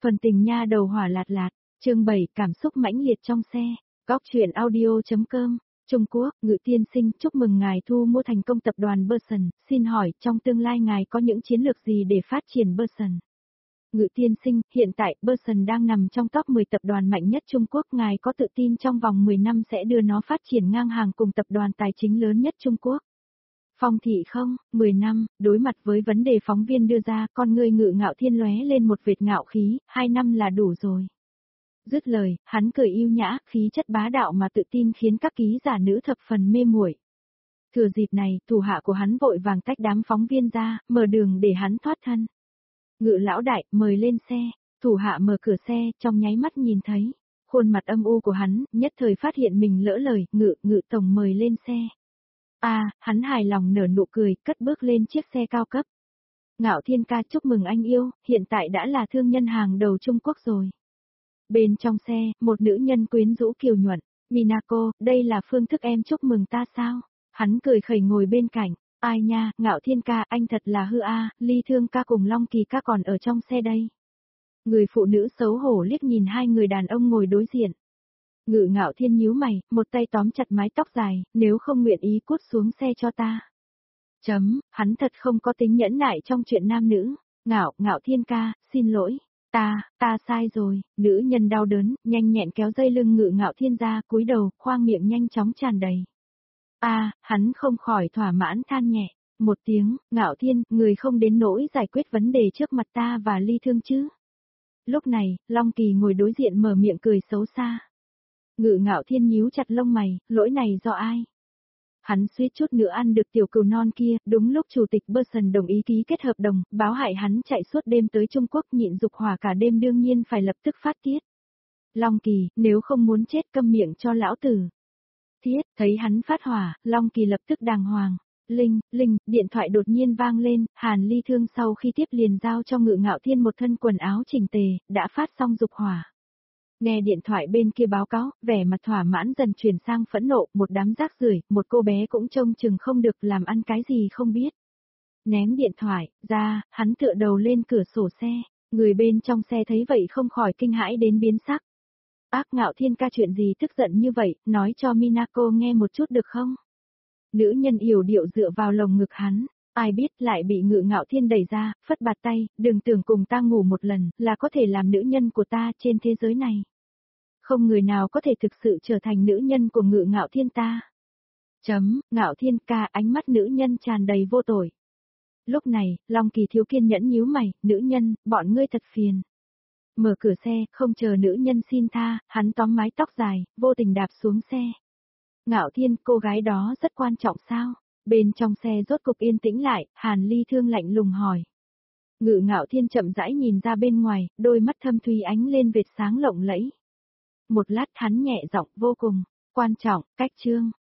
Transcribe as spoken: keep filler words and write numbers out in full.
Phần tình nha đầu hỏa lạt lạt, chương bảy cảm xúc mãnh liệt trong xe, góc truyện audio.com, Trung Quốc, Ngự tiên sinh, chúc mừng ngài thu mua thành công tập đoàn Burson, xin hỏi trong tương lai ngài có những chiến lược gì để phát triển Burson? Ngự tiên sinh, hiện tại Burson đang nằm trong top mười tập đoàn mạnh nhất Trung Quốc, ngài có tự tin trong vòng mười năm sẽ đưa nó phát triển ngang hàng cùng tập đoàn tài chính lớn nhất Trung Quốc? Phong thị không, mười năm, đối mặt với vấn đề phóng viên đưa ra, con người Ngự Ngạo Thiên lóe lên một vệt ngạo khí, hai năm là đủ rồi. Dứt lời, hắn cười yêu nhã, khí chất bá đạo mà tự tin khiến các ký giả nữ thập phần mê muội. Thừa dịp này, thủ hạ của hắn vội vàng tách đám phóng viên ra, mở đường để hắn thoát thân. Ngự lão đại, mời lên xe, thủ hạ mở cửa xe, trong nháy mắt nhìn thấy khuôn mặt âm u của hắn, nhất thời phát hiện mình lỡ lời, ngự, ngự tổng mời lên xe. A, à, hắn hài lòng nở nụ cười, cất bước lên chiếc xe cao cấp. Ngạo Thiên ca, chúc mừng anh yêu, hiện tại đã là thương nhân hàng đầu Trung Quốc rồi. Bên trong xe, một nữ nhân quyến rũ kiều nhuận, Minako, đây là phương thức em chúc mừng ta sao? Hắn cười khẩy ngồi bên cạnh, ai nha, Ngạo Thiên ca, anh thật là hư a, Ly Thương ca cùng Long Kỳ ca còn ở trong xe đây. Người phụ nữ xấu hổ liếc nhìn hai người đàn ông ngồi đối diện. Ngự Ngạo Thiên nhíu mày, một tay tóm chặt mái tóc dài, nếu không nguyện ý cút xuống xe cho ta. Chấm, hắn thật không có tính nhẫn nại trong chuyện nam nữ. Ngạo, Ngạo Thiên ca, xin lỗi. Ta, ta sai rồi, nữ nhân đau đớn, nhanh nhẹn kéo dây lưng Ngự Ngạo Thiên ra, cúi đầu, khoang miệng nhanh chóng tràn đầy. A, à, hắn không khỏi thỏa mãn than nhẹ, một tiếng, Ngạo Thiên, người không đến nỗi giải quyết vấn đề trước mặt ta và Ly Thương chứ. Lúc này, Long Kỳ ngồi đối diện mở miệng cười xấu xa. Ngự Ngạo Thiên nhíu chặt lông mày, lỗi này do ai? Hắn suýt chút nữa ăn được tiểu cừu non kia, đúng lúc chủ tịch Burson đồng ý ký kết hợp đồng, báo hại hắn chạy suốt đêm tới Trung Quốc nhịn dục hỏa cả đêm đương nhiên phải lập tức phát tiết. Long Kỳ, nếu không muốn chết câm miệng cho lão tử. Thiết, thấy hắn phát hỏa, Long Kỳ lập tức đàng hoàng. Linh, Linh, điện thoại đột nhiên vang lên, Hàn Ly Thương sau khi tiếp liền giao cho Ngự Ngạo Thiên một thân quần áo chỉnh tề, đã phát xong dục hỏa. Nghe điện thoại bên kia báo cáo, vẻ mặt thỏa mãn dần chuyển sang phẫn nộ, một đám rác rưởi, một cô bé cũng trông chừng không được làm ăn cái gì không biết. Ném điện thoại ra, hắn tựa đầu lên cửa sổ xe, người bên trong xe thấy vậy không khỏi kinh hãi đến biến sắc. Ác Ngạo Thiên ca, chuyện gì tức giận như vậy, nói cho Minako nghe một chút được không? Nữ nhân yểu điệu dựa vào lồng ngực hắn, ai biết lại bị Ngự Ngạo Thiên đẩy ra, phất bạt tay, đừng tưởng cùng ta ngủ một lần, là có thể làm nữ nhân của ta trên thế giới này. Không người nào có thể thực sự trở thành nữ nhân của Ngự Ngạo Thiên ta. Chấm, Ngạo Thiên ca, ánh mắt nữ nhân tràn đầy vô tội. Lúc này, Long Kỳ thiếu kiên nhẫn nhíu mày, nữ nhân, bọn ngươi thật phiền. Mở cửa xe, không chờ nữ nhân xin tha, hắn tóm mái tóc dài, vô tình đạp xuống xe. Ngạo Thiên, cô gái đó rất quan trọng sao? Bên trong xe rốt cục yên tĩnh lại, Hàn Ly Thương lạnh lùng hỏi. Ngự Ngạo Thiên chậm rãi nhìn ra bên ngoài, đôi mắt thâm thúy ánh lên vệt sáng lộng lẫy. Một lát hắn nhẹ giọng, vô cùng quan trọng, cách chương.